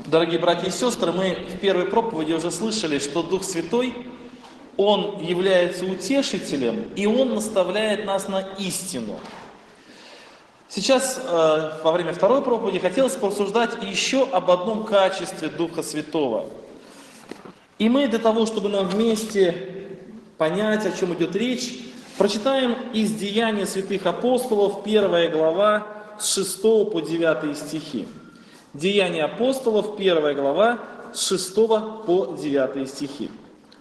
Дорогие братья и сестры, мы в первой проповеди уже слышали, что Дух Святой, Он является утешителем, и Он наставляет нас на истину. Сейчас, во время второй проповеди, хотелось порассуждать еще об одном качестве Духа Святого. И мы для того, чтобы нам вместе понять, о чем идет речь, прочитаем из Деяния святых апостолов, 1 глава, с 6 по 9 стихи. Деяния апостолов, 1 глава, с 6 по 9 стихи.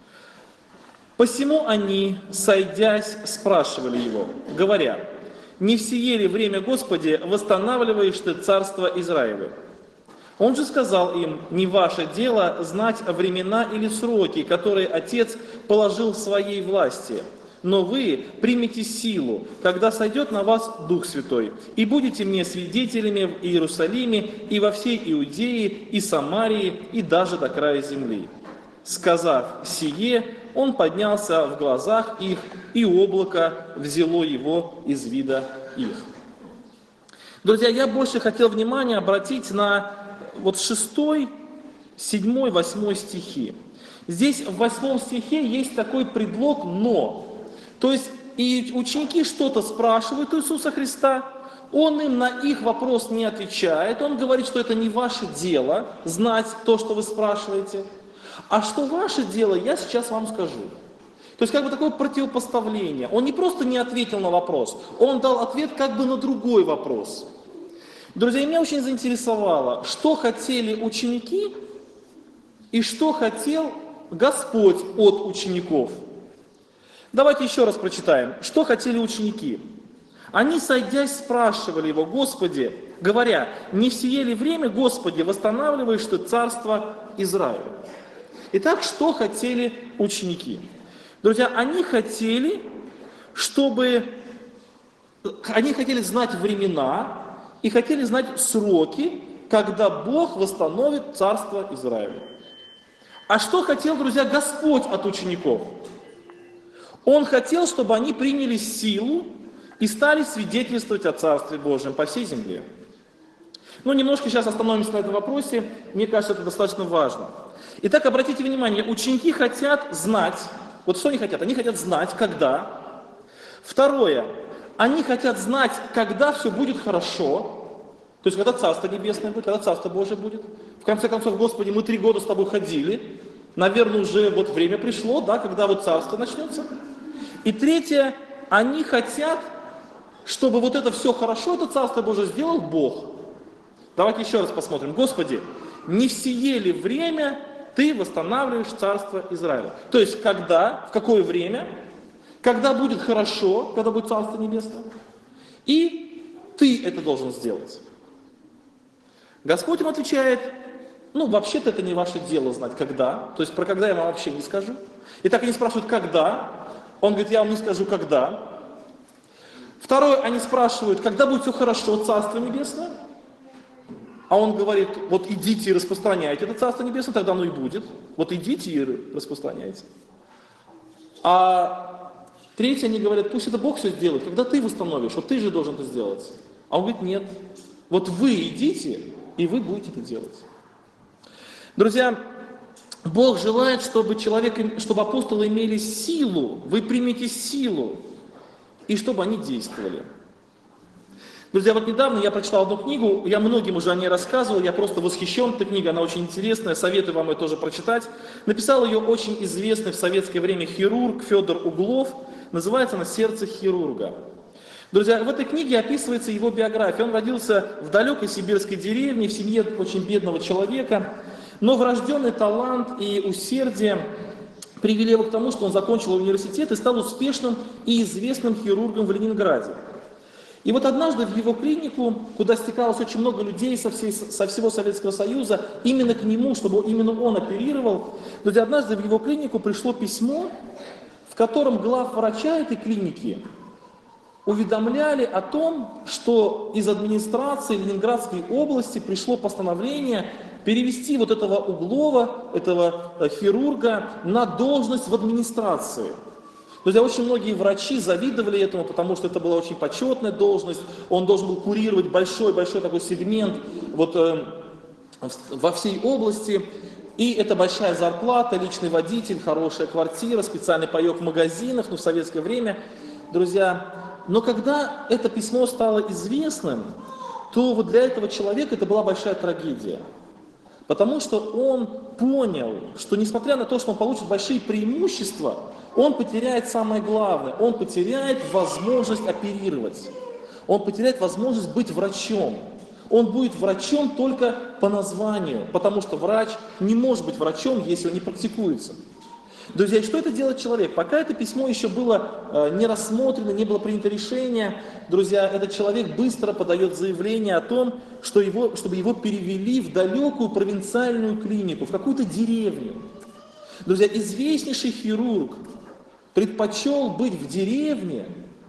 «Посему они, сойдясь, спрашивали его, говоря: не в сие ли время, Господи, восстанавливаешь ты царство Израилевы? Он же сказал им: не ваше дело знать времена или сроки, которые Отец положил в своей власти. Но вы примете силу, когда сойдет на вас Дух Святой, и будете мне свидетелями в Иерусалиме и во всей Иудее, и Самарии, и даже до края земли». Сказав сие, он поднялся в глазах их, и облако взяло его из вида их. Друзья, я больше хотел внимание обратить на 6, 7, 8 стихи. Здесь в 8 стихе есть такой предлог «но». То есть и ученики что-то спрашивают у Иисуса Христа, Он им на их вопрос не отвечает, Он говорит, что это не ваше дело знать то, что вы спрашиваете, а что ваше дело, я сейчас вам скажу. То есть такое противопоставление. Он не просто не ответил на вопрос, Он дал ответ на другой вопрос. Друзья, меня очень заинтересовало, что хотели ученики и что хотел Господь от учеников. Давайте еще раз прочитаем, что хотели ученики. Они, сойдясь, спрашивали его: Господи, говоря: не в сие ли время, Господи, восстанавливаешь ты царство Израиля? Итак, что хотели ученики? Друзья, они хотели знать времена и хотели знать сроки, когда Бог восстановит царство Израиля. А что хотел, друзья, Господь от учеников? Он хотел, чтобы они приняли силу и стали свидетельствовать о Царстве Божьем по всей земле. Немножко сейчас остановимся на этом вопросе, мне кажется, это достаточно важно. Итак, обратите внимание, ученики хотят знать, что они хотят? Они хотят знать, когда. Второе, они хотят знать, когда все будет хорошо, то есть когда Царство Небесное будет, когда Царство Божие будет. В конце концов, Господи, мы 3 года с Тобой ходили, наверное, уже время пришло, когда Царство начнется. И третье, они хотят, чтобы это все хорошо, это Царство Божие сделал Бог. Давайте еще раз посмотрим. Господи, не в сие ли время Ты восстанавливаешь Царство Израиля? То есть когда, в какое время, когда будет хорошо, когда будет Царство Небесное, и Ты это должен сделать. Господь им отвечает: вообще-то это не ваше дело знать, когда. То есть про когда я вам вообще не скажу. Итак, они спрашивают, когда. Он говорит: я вам не скажу, когда. Второе, они спрашивают, когда будет все хорошо, Царство Небесное. А он говорит: идите и распространяйте это Царство Небесное, тогда оно и будет. Идите и распространяйте. А третье, они говорят: пусть это Бог все сделает, когда ты восстановишь, ты же должен это сделать. А он говорит: нет, вы идите, и вы будете это делать. Друзья, Бог желает, чтобы апостолы имели силу, вы примете силу, и чтобы они действовали. Друзья, недавно я прочитал одну книгу, я многим уже о ней рассказывал, я просто восхищен этой книгой, она очень интересная, советую вам ее тоже прочитать. Написал ее очень известный в советское время хирург Федор Углов, называется она «Сердце хирурга». Друзья, в этой книге описывается его биография. Он родился в далекой сибирской деревне, в семье очень бедного человека, но врожденный талант и усердие привели его к тому, что он закончил университет и стал успешным и известным хирургом в Ленинграде. И однажды в его клинику, куда стекалось очень много людей со всего Советского Союза, именно к нему, чтобы именно он оперировал, друзья, однажды в его клинику пришло письмо, в котором главврача этой клиники уведомляли о том, что из администрации Ленинградской области пришло постановление перевести этого Углова, этого хирурга, на должность в администрации. Друзья, очень многие врачи завидовали этому, потому что это была очень почетная должность, он должен был курировать большой такой сегмент во всей области. И это большая зарплата, личный водитель, хорошая квартира, специальный паёк в магазинах, в советское время, друзья. Но когда это письмо стало известным, то вот для этого человека это была большая трагедия. Потому что он понял, что несмотря на то, что он получит большие преимущества, он потеряет самое главное, он потеряет возможность оперировать, он потеряет возможность быть врачом. Он будет врачом только по названию, потому что врач не может быть врачом, если он не практикуется. Друзья, и что это делает человек? Пока это письмо еще было не рассмотрено, не было принято решение, друзья, этот человек быстро подает заявление о том, что чтобы его перевели в далекую провинциальную клинику, в какую-то деревню. Друзья, известнейший хирург предпочел быть в деревне,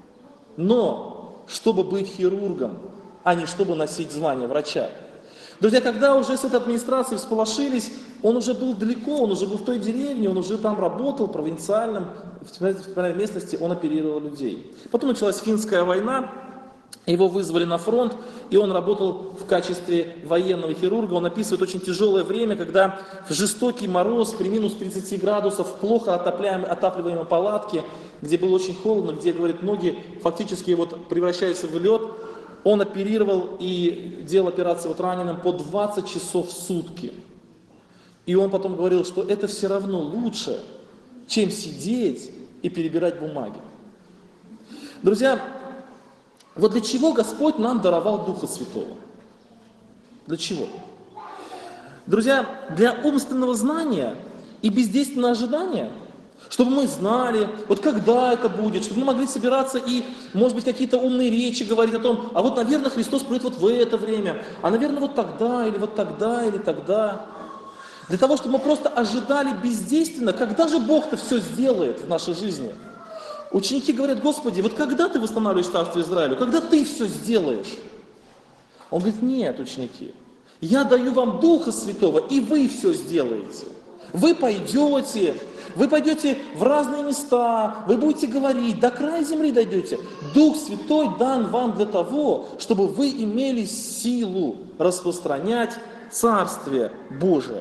но чтобы быть хирургом, а не чтобы носить звание врача. Друзья, когда уже с этой администрацией всполошились, он уже был далеко, он уже был в той деревне, он уже там работал, провинциальном, в местности он оперировал людей. Потом началась финская война, его вызвали на фронт, и он работал в качестве военного хирурга. Он описывает очень тяжелое время, когда в жестокий мороз, при минус 30 градусов, в плохо отапливаемой палатке, где было очень холодно, где, говорит, ноги фактически вот превращаются в лед, он оперировал и делал операции вот раненым по 20 часов в сутки. И он потом говорил, что это все равно лучше, чем сидеть и перебирать бумаги. Друзья, вот для чего Господь нам даровал Духа Святого? Для чего? Друзья, для умственного знания и бездейственного ожидания. Чтобы мы знали, вот когда это будет, чтобы мы могли собираться и, может быть, какие-то умные речи говорить о том, а вот, наверное, Христос придет вот в это время, а, наверное, вот тогда, или вот тогда, или тогда. Для того, чтобы мы просто ожидали бездейственно, когда же Бог-то все сделает в нашей жизни. Ученики говорят, Господи, вот когда ты восстанавливаешь Царство Израилю, когда ты все сделаешь? Он говорит, нет, ученики, я даю вам Духа Святого, и вы все сделаете. Вы пойдете в разные места, вы будете говорить, до края земли дойдете. Дух Святой дан вам для того, чтобы вы имели силу распространять Царствие Божие.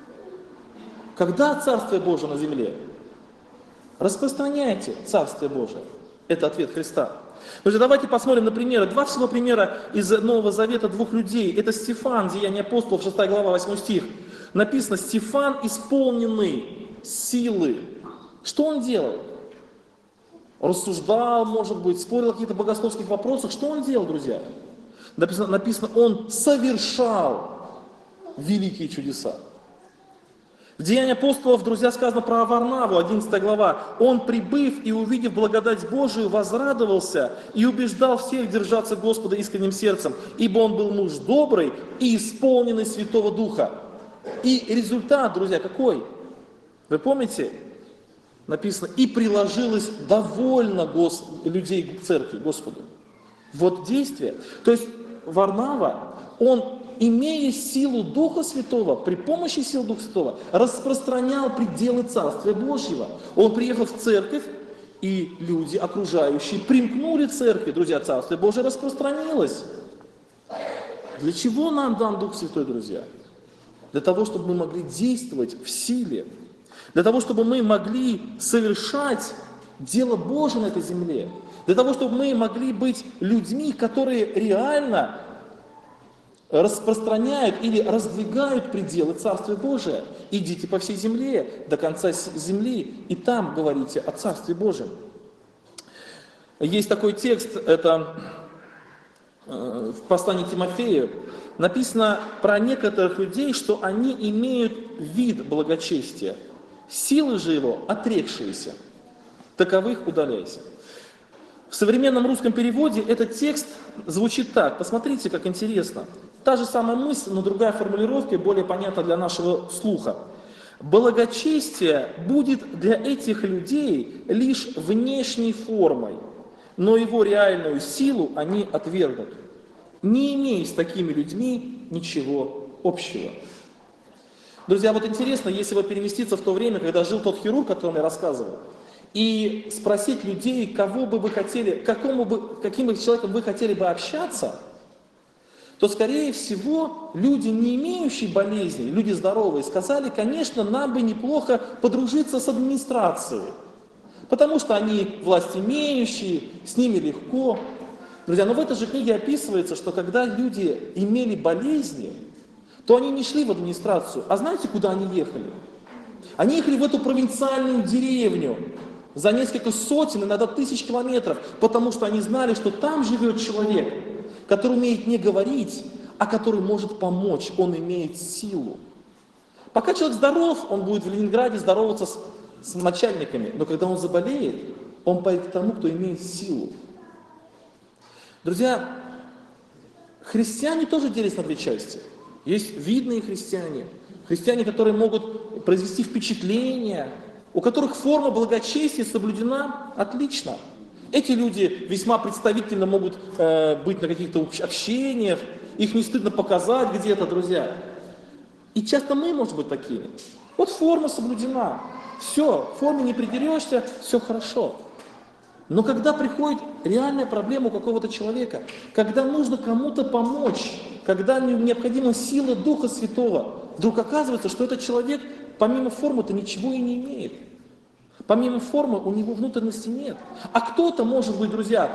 Когда Царствие Божие на земле? Распространяйте Царствие Божие. Это ответ Христа. Друзья, давайте посмотрим на примеры. Два всего примера из Нового Завета двух людей. Это Стефан, Деяния апостолов, 6 глава, 8 стих. Написано, Стефан исполненный силы. Что он делал? Рассуждал, может быть, спорил о каких-то богословских вопросах. Что он делал, друзья? Написано, он совершал великие чудеса. В Деянии апостолов, друзья, сказано про Варнаву, 11 глава. Он, прибыв и увидев благодать Божию, возрадовался и убеждал всех держаться Господа искренним сердцем, ибо он был муж добрый и исполненный Святого Духа. И результат, друзья, какой? Вы помните? Написано, и приложилось довольно людей к церкви, Господу. Вот действие. То есть Варнава, он, имея силу Духа Святого, при помощи силы Духа Святого, распространял пределы Царствия Божьего. Он приехал в церковь, и люди окружающие примкнули к церкви. Друзья, Царствие Божие распространилось. Для чего нам дан Дух Святой, друзья? Для того, чтобы мы могли действовать в силе. Для того, чтобы мы могли совершать дело Божие на этой земле. Для того, чтобы мы могли быть людьми, которые реально распространяют или раздвигают пределы Царствия Божия. Идите по всей земле, до конца земли, и там говорите о Царстве Божьем. Есть такой текст, это в послании к Тимофею, написано про некоторых людей, что они имеют вид благочестия, силы же его отрекшиеся, таковых удаляйся. В современном русском переводе этот текст звучит так, посмотрите, как интересно. Та же самая мысль, но другая формулировка, более понятна для нашего слуха. Благочестие будет для этих людей лишь внешней формой, но его реальную силу они отвергнут, не имея с такими людьми ничего общего. Друзья, вот интересно, если бы переместиться в то время, когда жил тот хирург, о котором я рассказывал, и спросить людей, кого бы вы хотели, каким бы человеком вы хотели бы общаться, то, скорее всего, люди, не имеющие болезней, люди здоровые, сказали, конечно, нам бы неплохо подружиться с администрацией, потому что они властимеющие, с ними легко. Друзья, но в этой же книге описывается, что когда люди имели болезни, то они не шли в администрацию, а знаете, куда они ехали? Они ехали в эту провинциальную деревню за несколько сотен, иногда тысяч километров, потому что они знали, что там живет человек, который умеет не говорить, а который может помочь, он имеет силу. Пока человек здоров, он будет в Ленинграде здороваться с начальниками, но когда он заболеет, он пойдет к тому, кто имеет силу. Друзья, христиане тоже делятся на две части. Есть видные христиане, христиане, которые могут произвести впечатление, у которых форма благочестия соблюдена отлично. Эти люди весьма представительно могут быть на каких-то общениях, их не стыдно показать где-то, друзья. И часто мы, можем быть, такими. Вот форма соблюдена, все, в форме не придерешься, все хорошо. Но когда приходит реальная проблема у какого-то человека, когда нужно кому-то помочь, когда необходима сила Духа Святого, вдруг оказывается, что этот человек помимо формы-то ничего и не имеет. Помимо формы у него внутренности нет. А кто-то, может быть, друзья,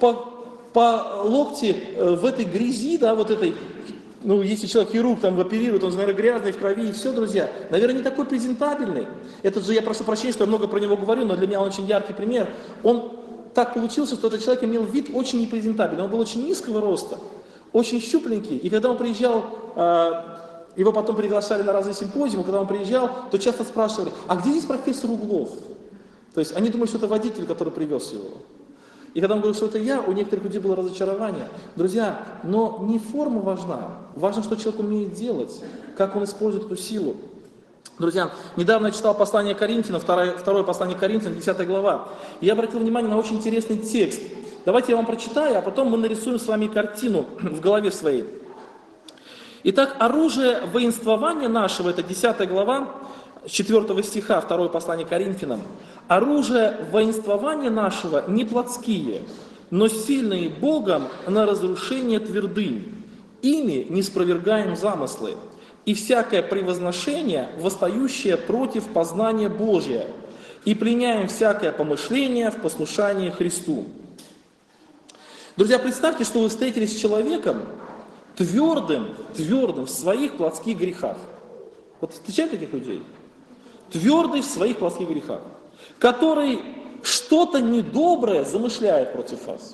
по локти в этой грязи, да, вот этой, ну, если человек хирург там оперирует, он, наверное, грязный в крови, и все, друзья, наверное, не такой презентабельный. Этот же, я прошу прощения, что я много про него говорю, но для меня он очень яркий пример. Он так получился, что этот человек имел вид очень непрезентабельный. Он был очень низкого роста, очень щупленький. И когда он приезжал, его потом приглашали на разные симпозиумы, когда он приезжал, то часто спрашивали, а где здесь профессор Углов? То есть они думали, что это водитель, который привез его. И когда он говорил, что это я, у некоторых людей было разочарование. Друзья, но не форма важна. Важно, что человек умеет делать, как он использует эту силу. Друзья, недавно я читал послание Коринфянам, второе послание Коринфянам, 10 глава. И я обратил внимание на очень интересный текст. Давайте я вам прочитаю, а потом мы нарисуем с вами картину в голове своей. Итак, оружие воинствования нашего, это 10 глава, 4 стиха, второе послание Коринфянам. Оружие воинствования нашего не плотские, но сильные Богом на разрушение твердынь. Ими не спровергаем замыслы. И всякое превозношение, восстающее против познания Божия, и пленяем всякое помышление в послушании Христу. Друзья, представьте, что вы встретились с человеком твердым в своих плотских грехах. Вот встречали таких людей? Твердый в своих плотских грехах, который что-то недоброе замышляет против вас.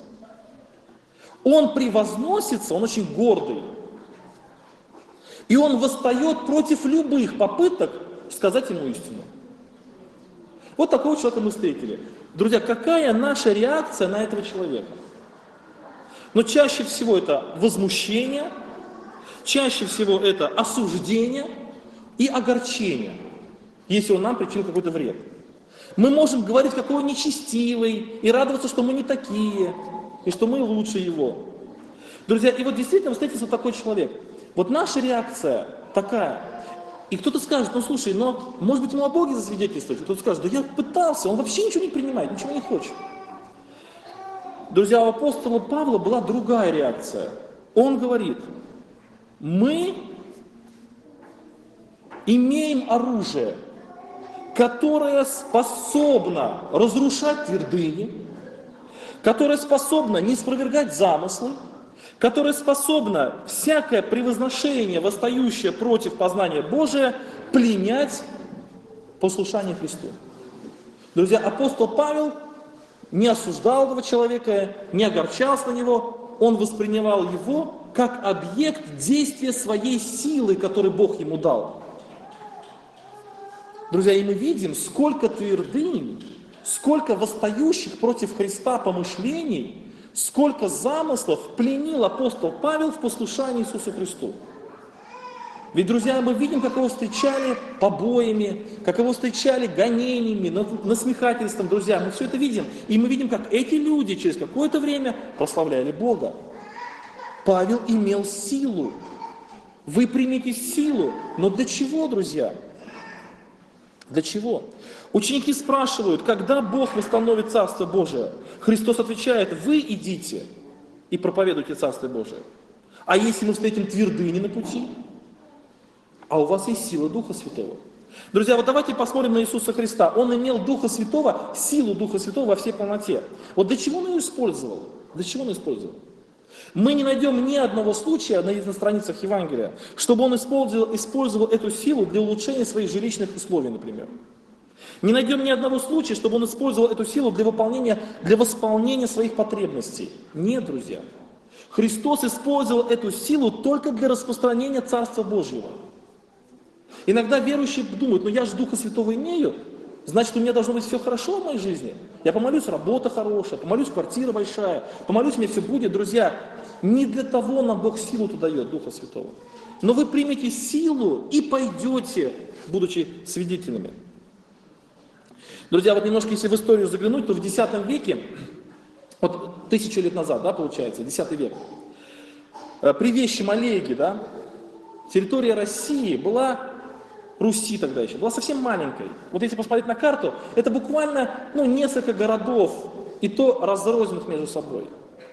Он превозносится, он очень гордый. И он восстает против любых попыток сказать ему истину. Вот такого человека мы встретили. Друзья, какая наша реакция на этого человека? Но чаще всего это возмущение, чаще всего это осуждение и огорчение, если он нам причинил какой-то вред. Мы можем говорить, какой он нечестивый, и радоваться, что мы не такие, и что мы лучше его. Друзья, и вот действительно встретился такой человек. Вот наша реакция такая. И кто-то скажет, ну слушай, но может быть ему о Боге засвидетельствовать. Кто-то скажет, да я пытался, он вообще ничего не принимает, ничего не хочет. Друзья, у апостола Павла была другая реакция. Он говорит, мы имеем оружие, которое способно разрушать твердыни, которое способно не спровергать замыслы, которое способно всякое превозношение, восстающее против познания Божия, пленять послушание Христу. Друзья, апостол Павел не осуждал этого человека, не огорчался на него, он воспринимал его как объект действия своей силы, который Бог ему дал. Друзья, и мы видим, сколько твердынь, сколько восстающих против Христа помышлений, сколько замыслов пленил апостол Павел в послушании Иисусу Христу. Ведь, друзья, мы видим, как его встречали побоями, как его встречали гонениями, насмехательством, друзья, мы все это видим. И мы видим, как эти люди через какое-то время прославляли Бога. Павел имел силу. Вы примите силу. Но для чего, друзья? Для чего? Ученики спрашивают, когда Бог восстановит Царство Божие? Христос отвечает, вы идите и проповедуйте Царство Божие. А если мы встретим твердыни на пути? А у вас есть сила Духа Святого. Друзья, вот давайте посмотрим на Иисуса Христа. Он имел Духа Святого, силу Духа Святого во всей полноте. Вот для чего он ее использовал? Для чего он использовал? Мы не найдем ни одного случая на страницах Евангелия, чтобы он использовал эту силу для улучшения своих жилищных условий, например. Не найдем ни одного случая, чтобы он использовал эту силу для восполнения своих потребностей. Нет, друзья. Христос использовал эту силу только для распространения Царства Божьего. Иногда верующие думают, ну я же Духа Святого имею, значит у меня должно быть все хорошо в моей жизни. Я помолюсь, работа хорошая, помолюсь, квартира большая, помолюсь, мне все будет. Друзья, не для того нам Бог силу-то дает, Духа Святого. Но вы примете силу и пойдете, будучи свидетелями. Друзья, вот немножко если в историю заглянуть, то в X веке, вот 1000 лет назад, да, получается, X век, при Вещем Олеге, да, территория России была, Руси тогда еще, была совсем маленькой. Вот если посмотреть на карту, это буквально несколько городов, и то разрозненных между собой.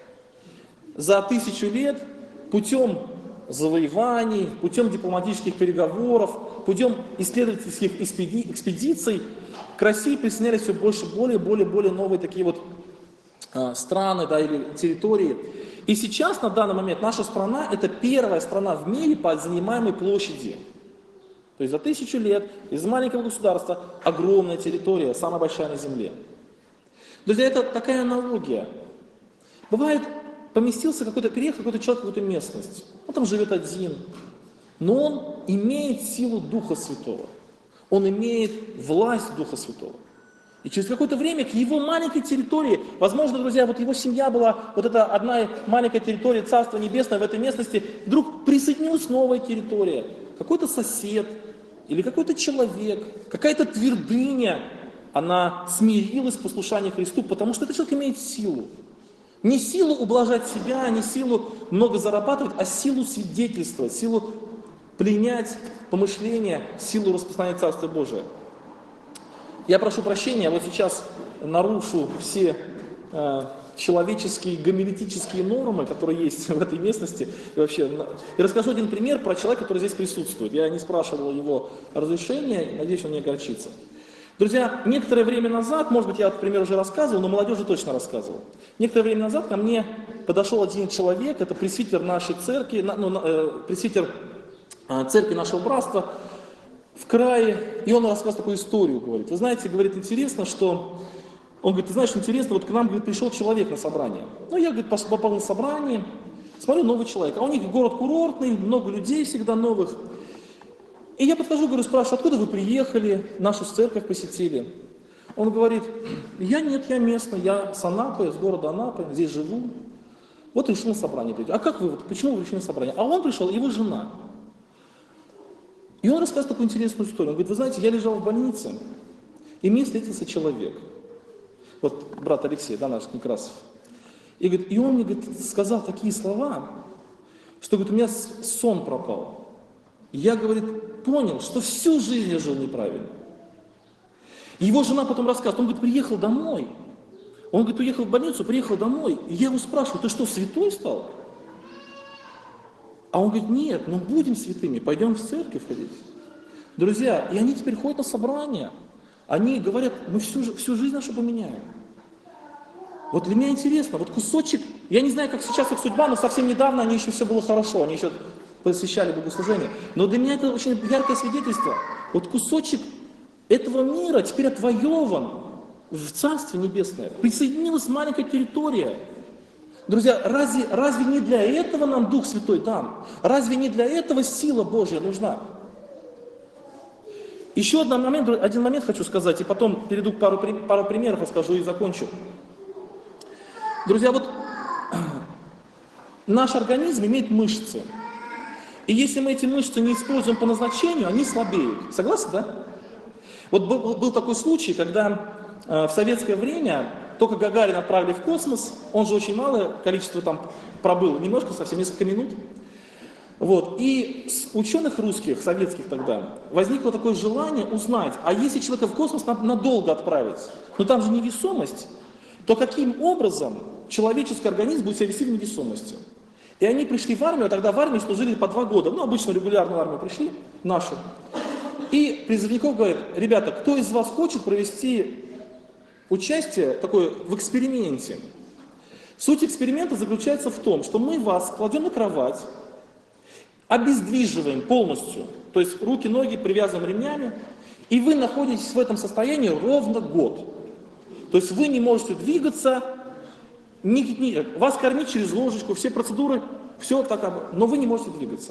За 1000 лет путем завоеваний, путем дипломатических переговоров, путем исследовательских экспедиций к России присоединялись все больше, более новые такие вот страны, да, или территории. И сейчас, на данный момент, наша страна – это первая страна в мире по занимаемой площади. То есть за 1000 лет из маленького государства огромная территория, самая большая на Земле. Друзья, это такая аналогия. Бывает, переехал какой-то человек в какую-то местность, он там живет один, но он имеет силу Духа Святого, он имеет власть Духа Святого. И через какое-то время к его маленькой территории, возможно, друзья, вот его семья была, вот эта одна маленькая территория Царства Небесного в этой местности, вдруг присоединилась новая территория, какой-то сосед или какой-то человек, какая-то твердыня, она смирилась в послушании Христу, потому что этот человек имеет силу. Не силу ублажать себя, не силу много зарабатывать, а силу свидетельствовать, силу пленять помышления, силу распространять Царство Божие. Я прошу прощения, вот сейчас нарушу все человеческие гомилетические нормы, которые есть в этой местности. И расскажу один пример про человека, который здесь присутствует. Я не спрашивал его разрешения, надеюсь, он не огорчится. Друзья, некоторое время назад, может быть, я этот пример уже рассказывал, но молодежи точно рассказывал. Некоторое время назад ко мне подошел один человек, это пресвитер нашей церкви, пресвитер церкви нашего братства в крае, и он рассказал такую историю, говорит. Вы знаете, говорит, интересно, что... Он говорит, ты знаешь, интересно, вот к нам, говорит, пришел человек на собрание. Ну, я, говорит, попал на собрание, смотрю, новый человек. А у них город курортный, много людей всегда новых. И я подхожу, говорю, спрашиваю, откуда вы приехали, нашу церковь посетили? Он говорит, я местный, я с Анапы, с города Анапы, здесь живу. Вот решил на собрание прийти. А как вы, почему вы решили на собрание? А он пришел, его жена. И он рассказывает такую интересную историю. Он говорит, вы знаете, я лежал в больнице, и мне встретился человек. Вот брат Алексей, да, наш Некрасов. И, говорит, и он мне, говорит, сказал такие слова, что, говорит, у меня сон пропал. И я, говорит, понял, что всю жизнь я жил неправильно. И его жена потом рассказывает, он, говорит, приехал домой. Он, говорит, уехал в больницу, приехал домой. И я его спрашиваю, ты что, святой стал? А он говорит, нет, ну будем святыми, пойдем в церковь ходить. Друзья, и они теперь ходят на собрания. Они говорят, мы всю жизнь нашу поменяем. Вот для меня интересно, вот кусочек, я не знаю, как сейчас их судьба, но совсем недавно они еще все было хорошо, они еще посвящали богослужение. Но для меня это очень яркое свидетельство. Вот кусочек этого мира теперь отвоеван в Царстве Небесное. Присоединилась маленькая территория. Друзья, разве не для этого нам Дух Святой дан? Разве не для этого сила Божья нужна? Еще один момент хочу сказать, и потом перейду к пару примеров, расскажу и закончу. Друзья, вот наш организм имеет мышцы. И если мы эти мышцы не используем по назначению, они слабеют. Согласны, да? Вот был такой случай, когда в советское время только Гагарина отправили в космос, он же очень малое количество там пробыл, немножко, совсем несколько минут. Вот. И с ученых русских, советских тогда, возникло такое желание узнать, а если человека в космос надолго отправить, но там же невесомость, то каким образом человеческий организм будет себя вести в невесомости? И они пришли в армию, а тогда в армии служили по 2 года. Ну, обычно регулярную армию пришли, нашу. И призывников говорят: ребята, кто из вас хочет провести участие такое в эксперименте? Суть эксперимента заключается в том, что мы вас кладем на кровать, обездвиживаем полностью, то есть руки, ноги привязываем ремнями, и вы находитесь в этом состоянии ровно год. То есть вы не можете двигаться, вас кормить через ложечку, все процедуры, все так, но вы не можете двигаться.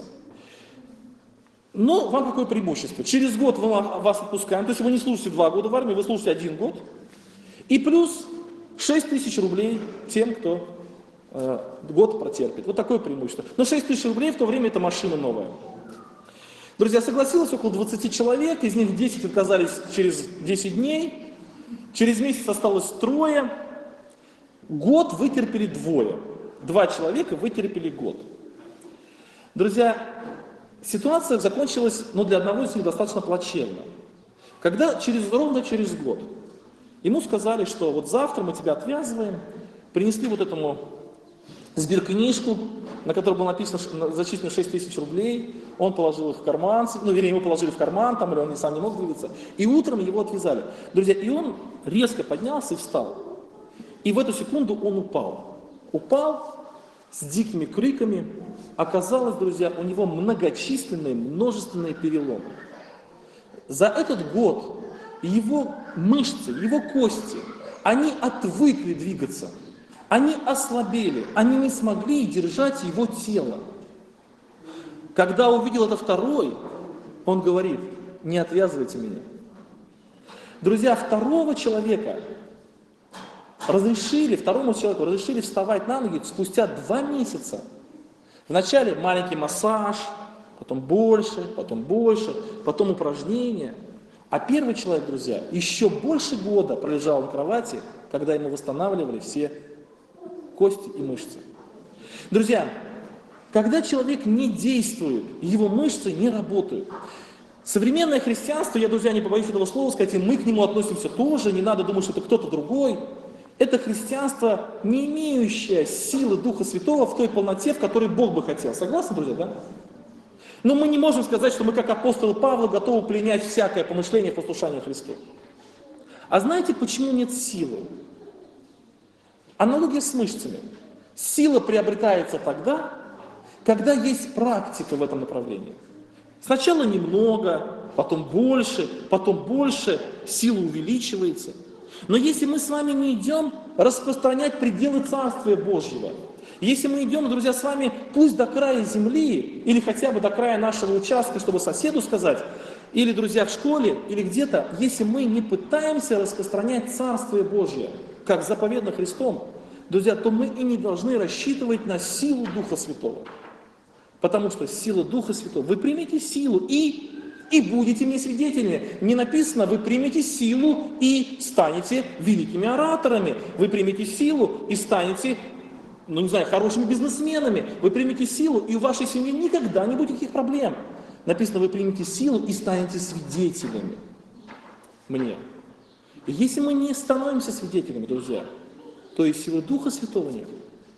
Но вам какое преимущество? Через год вас отпускаем, то есть вы не служите 2 года в армии, вы служите 1 год, и плюс 6 тысяч рублей тем, кто год протерпит. Вот такое преимущество. Но 6 тысяч рублей в то время это машина новая. Друзья, согласилось около 20 человек, из них 10 отказались через 10 дней, через месяц осталось 3, год вытерпели 2. 2 человека вытерпели год. Друзья, ситуация закончилась, для одного из них достаточно плачевно. Когда ровно через год ему сказали, что вот завтра мы тебя отвязываем, принесли вот этому сберкнижку, на которой было написано, зачислено 6 тысяч рублей, он положил их в карман, его положили в карман, или он сам не мог двигаться, и утром его отвязали. Друзья, и он резко поднялся и встал. И в эту секунду он упал. Упал с дикими криками. Оказалось, друзья, у него многочисленные, множественные переломы. За этот год его мышцы, его кости, они отвыкли двигаться. Они ослабели, они не смогли держать его тело. Когда увидел это второй, он говорит: не отвязывайте меня. Друзья, второму человеку разрешили вставать на ноги спустя 2 месяца. Вначале маленький массаж, потом больше, потом упражнения. А первый человек, друзья, еще больше года пролежал на кровати, когда ему восстанавливали все кости и мышцы. Друзья, когда человек не действует, его мышцы не работают. Современное христианство, я, друзья, не побоюсь этого слова сказать, и мы к нему относимся тоже, не надо думать, что это кто-то другой. Это христианство, не имеющее силы Духа Святого в той полноте, в которой Бог бы хотел. Согласны, друзья, да? Но мы не можем сказать, что мы, как апостол Павел, готовы принять всякое помышление в послушании Христу. А знаете, почему нет силы? Аналогия с мышцами. Сила приобретается тогда, когда есть практика в этом направлении. Сначала немного, потом больше, сила увеличивается. Но если мы с вами не идем распространять пределы Царствия Божьего, если мы идем, друзья, с вами пусть до края земли, или хотя бы до края нашего участка, чтобы соседу сказать, или, друзья, в школе, или где-то, если мы не пытаемся распространять Царствие Божье, как заповедно Христом, друзья, то мы и не должны рассчитывать на силу Духа Святого. Потому что сила Духа Святого, вы примете силу и будете мне свидетелями. Не написано, вы примете силу и станете великими ораторами. Вы примете силу и станете, хорошими бизнесменами. Вы примете силу, и у вашей семьи никогда не будет никаких проблем. Написано, вы примете силу и станете свидетелями мне. И если мы не становимся свидетелями, друзья, то и силы Духа Святого нет.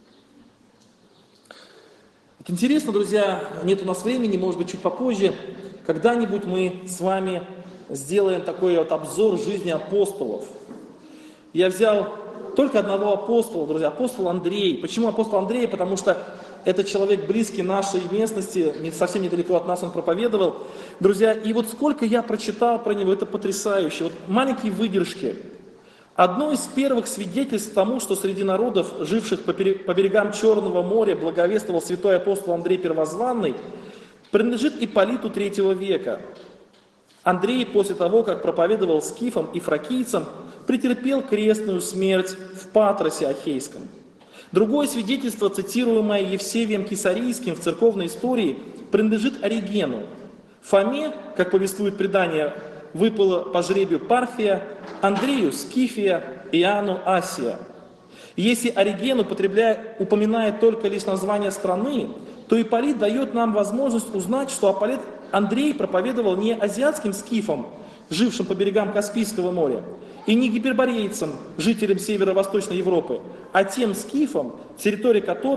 Вот интересно, друзья, нет у нас времени, может быть, чуть попозже, когда-нибудь мы с вами сделаем такой вот обзор жизни апостолов. Я взял только одного апостола, друзья, апостол Андрей. Почему апостол Андрей? Потому что это человек близкий нашей местности, совсем недалеко от нас он проповедовал. Друзья, и вот сколько я прочитал про него, это потрясающе. Вот маленькие выдержки. Одно из первых свидетельств тому, что среди народов, живших по берегам Черного моря, благовествовал святой апостол Андрей Первозванный, принадлежит Ипполиту III века. Андрей после того, как проповедовал скифам и фракийцам, претерпел крестную смерть в Патросе Ахейском. Другое свидетельство, цитируемое Евсевием Кесарийским в церковной истории, принадлежит Оригену. Фоме, как повествует предание, выпало по жребию Парфия, Андрею Скифия, Иоанну Асия. Если Ориген упоминает только лишь название страны, то Ипполит дает нам возможность узнать, что Андрей проповедовал не азиатским скифам, жившим по берегам Каспийского моря, и не гиперборейцам, жителям северо-восточной Европы, а тем скифам, территория которых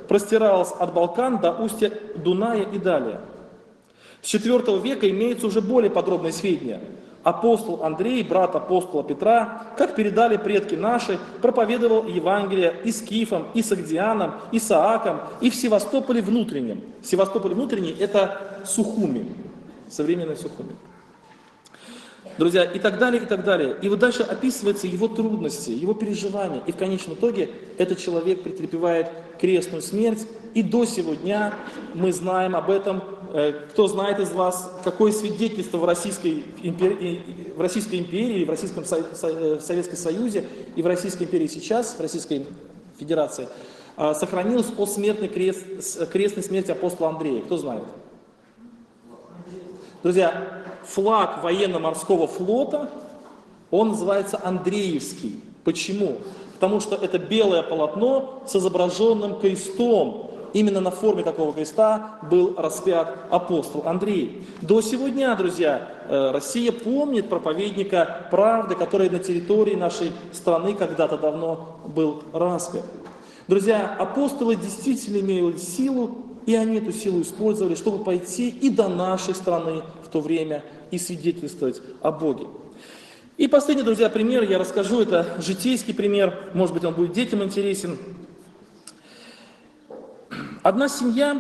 простиралась от Балкан до устья Дуная и далее. С IV века имеются уже более подробные сведения. Апостол Андрей, брат апостола Петра, как передали предки наши, проповедовал Евангелие и скифам, и сагдианам, и саакам, и в Севастополе внутреннем. Севастополь внутренний – это Сухуми, современный Сухуми. Друзья, и так далее, и так далее. И вот дальше описываются его трудности, его переживания. И в конечном итоге этот человек претерпевает крестную смерть. И до сего дня мы знаем об этом. Кто знает из вас, какое свидетельство в Российской империи, или в Российском Советском Союзе, и в Российской империи сейчас, в Российской Федерации, сохранилось о крестной смерти апостола Андрея? Кто знает? Друзья, флаг военно-морского флота, он называется Андреевский. Почему? Потому что это белое полотно с изображенным крестом. Именно на форме такого креста был распят апостол Андрей. До сего дня, друзья, Россия помнит проповедника правды, который на территории нашей страны когда-то давно был распят. Друзья, апостолы действительно имели силу, и они эту силу использовали, чтобы пойти и до нашей страны в то время и свидетельствовать о Боге. И последний, друзья, пример я расскажу, это житейский пример, может быть, он будет детям интересен. Одна семья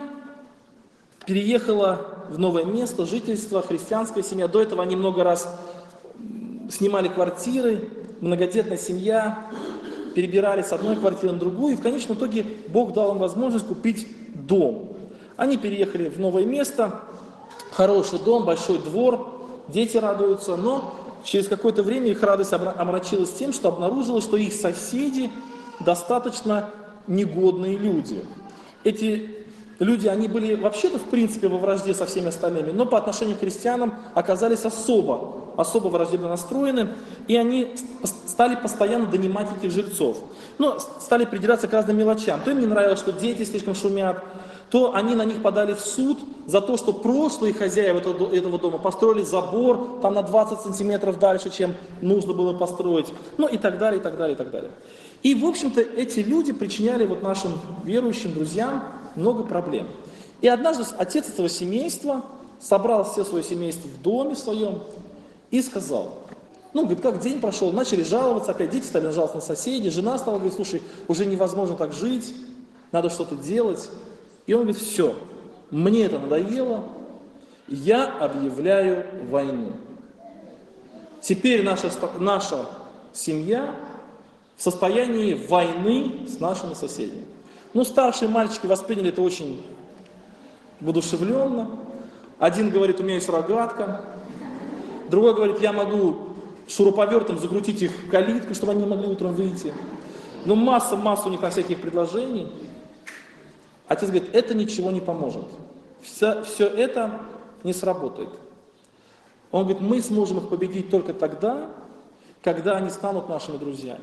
переехала в новое место жительства, христианская семья. До этого они много раз снимали квартиры, многодетная семья, перебирались с одной квартиры на другую, и в конечном итоге Бог дал им возможность купить дом. Они переехали в новое место, хороший дом, большой двор, дети радуются, но через какое-то время их радость омрачилась тем, что обнаружилось, что их соседи достаточно негодные люди. Эти люди, они были вообще-то в принципе во вражде со всеми остальными, но по отношению к христианам оказались особо враждебно настроены, и они стали постоянно донимать этих жильцов. Но стали придираться к разным мелочам. То им не нравилось, что дети слишком шумят, то они на них подали в суд за то, что прошлые хозяева этого дома построили забор там на 20 сантиметров дальше, чем нужно было построить, ну и так далее, и так далее, и так далее. И, в общем-то, эти люди причиняли вот нашим верующим друзьям много проблем. И однажды отец этого семейства собрал все свое семейство в доме своем и сказал, говорит, как день прошел, начали жаловаться, опять дети стали жаловаться на соседей, жена стала говорить, слушай, уже невозможно так жить, надо что-то делать. И он говорит, все, мне это надоело, я объявляю войну. Теперь наша семья в состоянии войны с нашими соседями. Старшие мальчики восприняли это очень воодушевленно. Один говорит, у меня есть рогатка. Другой говорит, я могу шуруповертом закрутить их в калитку, чтобы они не могли утром выйти. Масса у них на всяких предложений. Отец говорит, это ничего не поможет. Все это не сработает. Он говорит, мы сможем их победить только тогда, когда они станут нашими друзьями.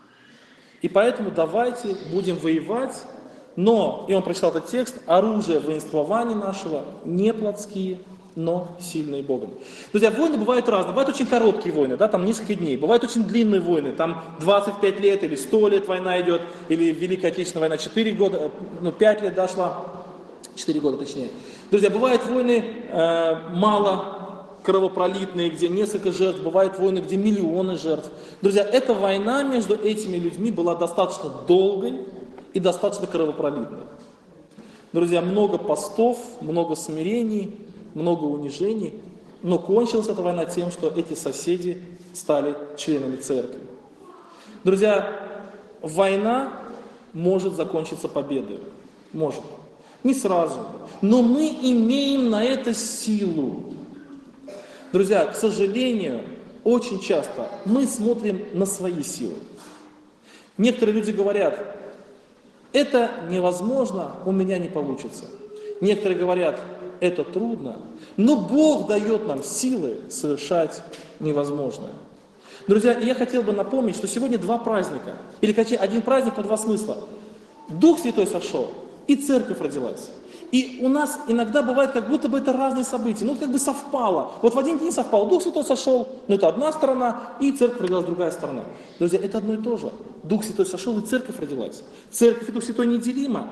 И поэтому давайте будем воевать, но, и он прочитал этот текст, оружие воинствования нашего не плотские, но сильные Богом. Друзья, войны бывают разные. Бывают очень короткие войны, там несколько дней. Бывают очень длинные войны, там 25 лет или 100 лет война идет, или Великая Отечественная война 4 года, 5 лет дошла, 4 года точнее. Друзья, бывают войны мало кровопролитные, где несколько жертв, бывают войны, где миллионы жертв. Друзья, эта война между этими людьми была достаточно долгой и достаточно кровопролитной. Друзья, много постов, много смирений, много унижений, но кончилась эта война тем, что эти соседи стали членами церкви. Друзья, война может закончиться победой. Может. Не сразу. Но мы имеем на это силу. Друзья, к сожалению, очень часто мы смотрим на свои силы. Некоторые люди говорят, это невозможно, у меня не получится. Некоторые говорят, это трудно, но Бог дает нам силы совершать невозможное. Друзья, я хотел бы напомнить, что сегодня два праздника, или один праздник на два смысла. Дух Святой сошел, и церковь родилась. И у нас иногда бывает, как будто бы это разные события, как бы совпало. Вот в один день совпало, Дух Святой сошел, это одна сторона, и церковь родилась другая сторона. Друзья, это одно и то же. Дух Святой сошел, и церковь родилась. Церковь и Дух Святой неделимо.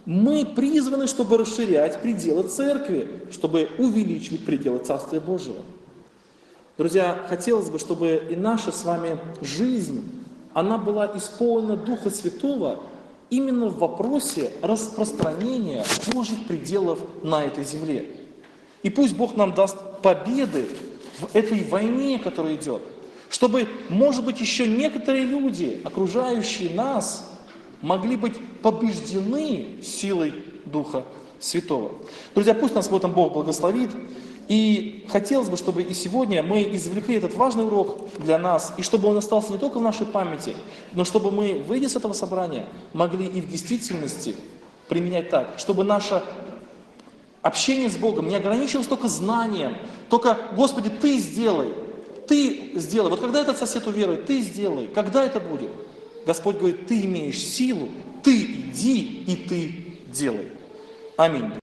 Мы призваны, чтобы расширять пределы церкви, чтобы увеличивать пределы Царствия Божьего. Друзья, хотелось бы, чтобы и наша с вами жизнь, она была исполнена Духа Святого именно в вопросе распространения Божьих пределов на этой земле. И пусть Бог нам даст победы в этой войне, которая идет, чтобы, может быть, еще некоторые люди, окружающие нас, могли быть побеждены силой Духа Святого. Друзья, пусть нас в этом Бог благословит. И хотелось бы, чтобы и сегодня мы извлекли этот важный урок для нас, и чтобы он остался не только в нашей памяти, но чтобы мы, выйдя с этого собрания, могли и в действительности применять так, чтобы наше общение с Богом не ограничивалось только знанием, только, Господи, Ты сделай. Вот когда этот сосед уверует, Ты сделай. Когда это будет? Господь говорит, Ты имеешь силу, Ты иди и Ты делай. Аминь.